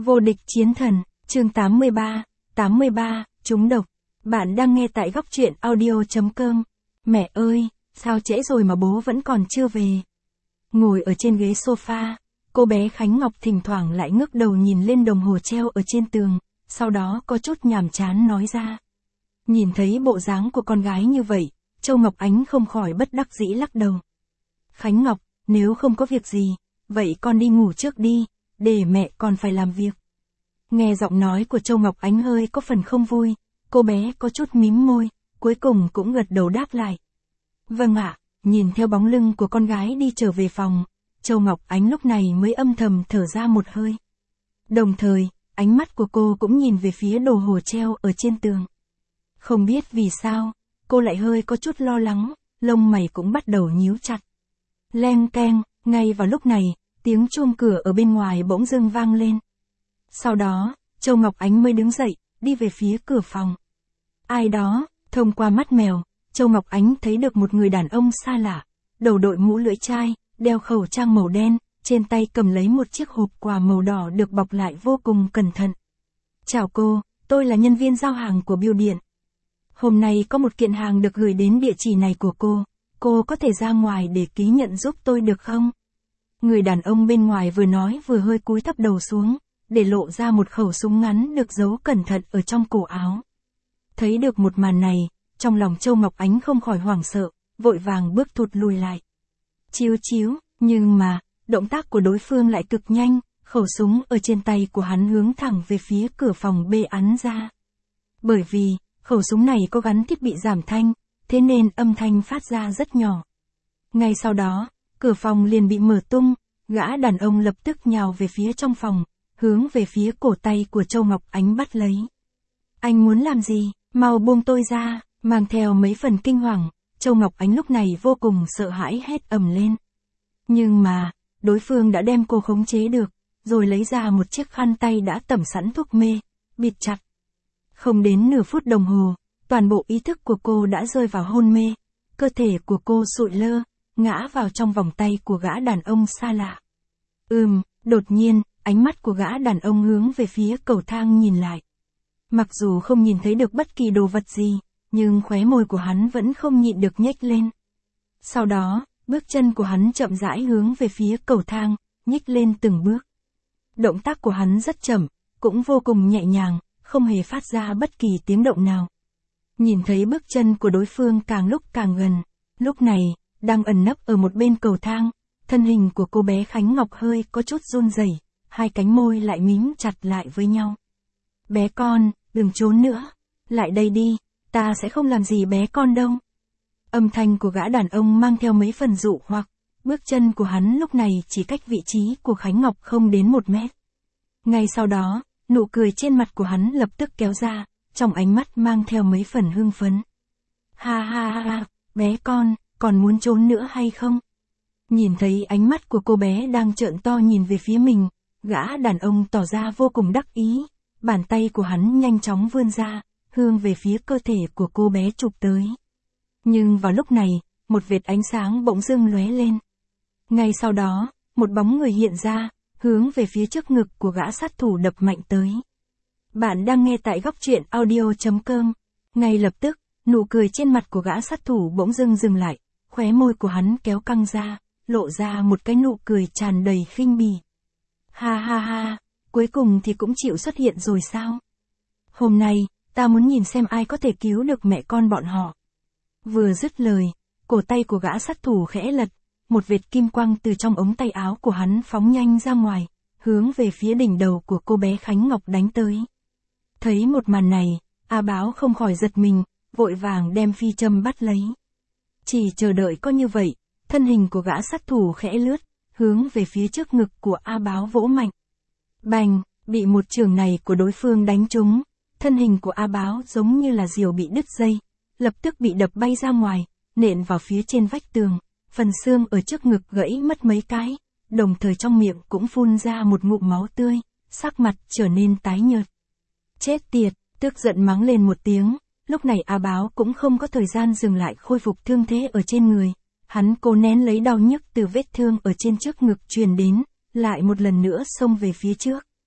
Vô địch chiến thần, chương 83, trúng độc. Bạn đang nghe tại góc truyện audio.com. Mẹ ơi, sao trễ rồi mà bố vẫn còn chưa về? Ngồi ở trên ghế sofa, cô bé Khánh Ngọc thỉnh thoảng lại ngước đầu nhìn lên đồng hồ treo ở trên tường, sau đó có chút nhàm chán nói ra. Nhìn thấy bộ dáng của con gái như vậy, Châu Ngọc Ánh không khỏi bất đắc dĩ lắc đầu. Khánh Ngọc, nếu không có việc gì, vậy con đi ngủ trước đi, để mẹ còn phải làm việc. Nghe giọng nói của Châu Ngọc Ánh hơi có phần không vui, cô bé có chút mím môi, cuối cùng cũng gật đầu đáp lại. Vâng ạ, nhìn theo bóng lưng của con gái đi trở về phòng, Châu Ngọc Ánh lúc này mới âm thầm thở ra một hơi. Đồng thời, ánh mắt của cô cũng nhìn về phía đồ hồ treo ở trên tường. Không biết vì sao, cô lại hơi có chút lo lắng, lông mày cũng bắt đầu nhíu chặt. Leng keng, ngay vào lúc này, tiếng chuông cửa ở bên ngoài bỗng dưng vang lên. Sau đó, Châu Ngọc Ánh mới đứng dậy, đi về phía cửa phòng. Ai đó, thông qua mắt mèo, Châu Ngọc Ánh thấy được một người đàn ông xa lạ, đầu đội mũ lưỡi chai, đeo khẩu trang màu đen, trên tay cầm lấy một chiếc hộp quà màu đỏ được bọc lại vô cùng cẩn thận. Chào cô, tôi là nhân viên giao hàng của bưu điện. Hôm nay có một kiện hàng được gửi đến địa chỉ này của cô có thể ra ngoài để ký nhận giúp tôi được không? Người đàn ông bên ngoài vừa nói vừa hơi cúi thấp đầu xuống, để lộ ra một khẩu súng ngắn được giấu cẩn thận ở trong cổ áo. Thấy được một màn này, trong lòng Châu Ngọc Ánh không khỏi hoảng sợ, vội vàng bước thụt lùi lại. Chiếu, nhưng mà, động tác của đối phương lại cực nhanh, khẩu súng ở trên tay của hắn hướng thẳng về phía cửa phòng bê ắn ra. Bởi vì, khẩu súng này có gắn thiết bị giảm thanh, thế nên âm thanh phát ra rất nhỏ. Ngay sau đó, cửa phòng liền bị mở tung, gã đàn ông lập tức nhào về phía trong phòng, hướng về phía cổ tay của Châu Ngọc Ánh bắt lấy. Anh muốn làm gì, mau buông tôi ra, mang theo mấy phần kinh hoàng, Châu Ngọc Ánh lúc này vô cùng sợ hãi hét ầm lên. Nhưng mà, đối phương đã đem cô khống chế được, rồi lấy ra một chiếc khăn tay đã tẩm sẵn thuốc mê, bịt chặt. Không đến nửa phút đồng hồ, toàn bộ ý thức của cô đã rơi vào hôn mê, cơ thể của cô sụi lơ, ngã vào trong vòng tay của gã đàn ông xa lạ. Đột nhiên, ánh mắt của gã đàn ông hướng về phía cầu thang nhìn lại. Mặc dù không nhìn thấy được bất kỳ đồ vật gì, nhưng khóe môi của hắn vẫn không nhịn được nhếch lên. Sau đó, bước chân của hắn chậm rãi hướng về phía cầu thang, nhích lên từng bước. Động tác của hắn rất chậm, cũng vô cùng nhẹ nhàng, không hề phát ra bất kỳ tiếng động nào. Nhìn thấy bước chân của đối phương càng lúc càng gần, lúc này, đang ẩn nấp ở một bên cầu thang, thân hình của cô bé Khánh Ngọc hơi có chút run rẩy, hai cánh môi lại mím chặt lại với nhau. Bé con, đừng trốn nữa, lại đây đi, ta sẽ không làm gì bé con đâu. Âm thanh của gã đàn ông mang theo mấy phần dụ hoặc, bước chân của hắn lúc này chỉ cách vị trí của Khánh Ngọc không đến 1 mét. Ngay sau đó, nụ cười trên mặt của hắn lập tức kéo ra, trong ánh mắt mang theo mấy phần hưng phấn. Ha, bé con, còn muốn trốn nữa hay không? Nhìn thấy ánh mắt của cô bé đang trợn to nhìn về phía mình, gã đàn ông tỏ ra vô cùng đắc ý, bàn tay của hắn nhanh chóng vươn ra, hướng về phía cơ thể của cô bé chụp tới. Nhưng vào lúc này, một vệt ánh sáng bỗng dưng lóe lên. Ngay sau đó, một bóng người hiện ra, hướng về phía trước ngực của gã sát thủ đập mạnh tới. Bạn đang nghe tại góc truyện audio.com. Ngay lập tức, nụ cười trên mặt của gã sát thủ bỗng dưng dừng lại, khóe môi của hắn kéo căng ra, lộ ra một cái nụ cười tràn đầy khinh bỉ. Ha, cuối cùng thì cũng chịu xuất hiện rồi sao? Hôm nay, ta muốn nhìn xem ai có thể cứu được mẹ con bọn họ. Vừa dứt lời, cổ tay của gã sát thủ khẽ lật, một vệt kim quang từ trong ống tay áo của hắn phóng nhanh ra ngoài, hướng về phía đỉnh đầu của cô bé Khánh Ngọc đánh tới. Thấy một màn này, A Báo không khỏi giật mình, vội vàng đem phi châm bắt lấy. Chỉ chờ đợi có như vậy, thân hình của gã sát thủ khẽ lướt, hướng về phía trước ngực của A Báo vỗ mạnh. Bành, bị một chưởng này của đối phương đánh trúng, thân hình của A Báo giống như là diều bị đứt dây, lập tức bị đập bay ra ngoài, nện vào phía trên vách tường, phần xương ở trước ngực gãy mất mấy cái, đồng thời trong miệng cũng phun ra một ngụm máu tươi, sắc mặt trở nên tái nhợt. Chết tiệt, tức giận mắng lên một tiếng, lúc này A Báo cũng không có thời gian dừng lại khôi phục thương thế ở trên người, hắn cố nén lấy đau nhức từ vết thương ở trên trước ngực truyền đến, lại một lần nữa xông về phía trước.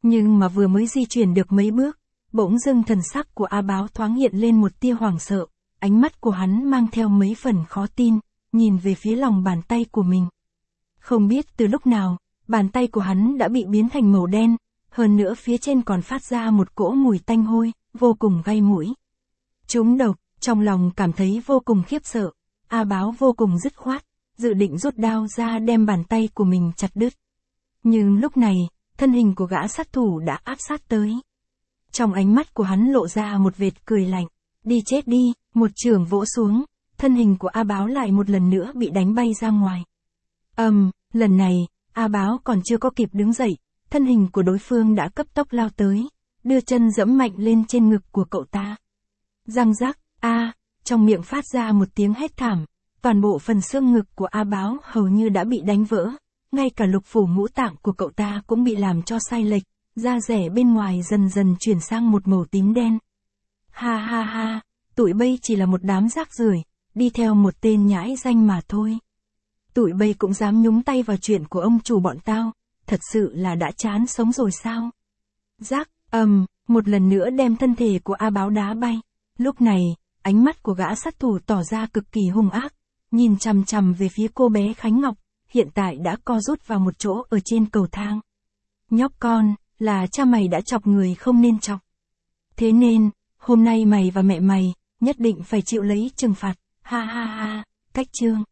Nhưng mà vừa mới di chuyển được mấy bước, bỗng dưng thần sắc của A Báo thoáng hiện lên một tia hoảng sợ, ánh mắt của hắn mang theo mấy phần khó tin, nhìn về phía lòng bàn tay của mình. Không biết từ lúc nào, bàn tay của hắn đã bị biến thành màu đen, hơn nữa phía trên còn phát ra một cỗ mùi tanh hôi, vô cùng gây mũi. Trúng độc, trong lòng cảm thấy vô cùng khiếp sợ, A Báo vô cùng dứt khoát, dự định rút đao ra đem bàn tay của mình chặt đứt. Nhưng lúc này, thân hình của gã sát thủ đã áp sát tới. Trong ánh mắt của hắn lộ ra một vệt cười lạnh, đi chết đi, một chưởng vỗ xuống, thân hình của A Báo lại một lần nữa bị đánh bay ra ngoài. Lần này, A Báo còn chưa có kịp đứng dậy, thân hình của đối phương đã cấp tốc lao tới, đưa chân giẫm mạnh lên trên ngực của cậu ta. Răng rắc, trong miệng phát ra một tiếng hét thảm, toàn bộ phần xương ngực của A Báo hầu như đã bị đánh vỡ, ngay cả lục phủ ngũ tạng của cậu ta cũng bị làm cho sai lệch, da rẻ bên ngoài dần dần chuyển sang một màu tím đen. Ha ha ha, tụi bay chỉ là một đám rác rưởi, đi theo một tên nhãi danh mà thôi. Tụi bay cũng dám nhúng tay vào chuyện của ông chủ bọn tao, thật sự là đã chán sống rồi sao? Rác, một lần nữa đem thân thể của A Báo đá bay. Lúc này, ánh mắt của gã sát thủ tỏ ra cực kỳ hung ác, nhìn chằm chằm về phía cô bé Khánh Ngọc, hiện tại đã co rút vào một chỗ ở trên cầu thang. Nhóc con, là cha mày đã chọc người không nên chọc. Thế nên, hôm nay mày và mẹ mày, nhất định phải chịu lấy trừng phạt, ha ha ha, cách chương.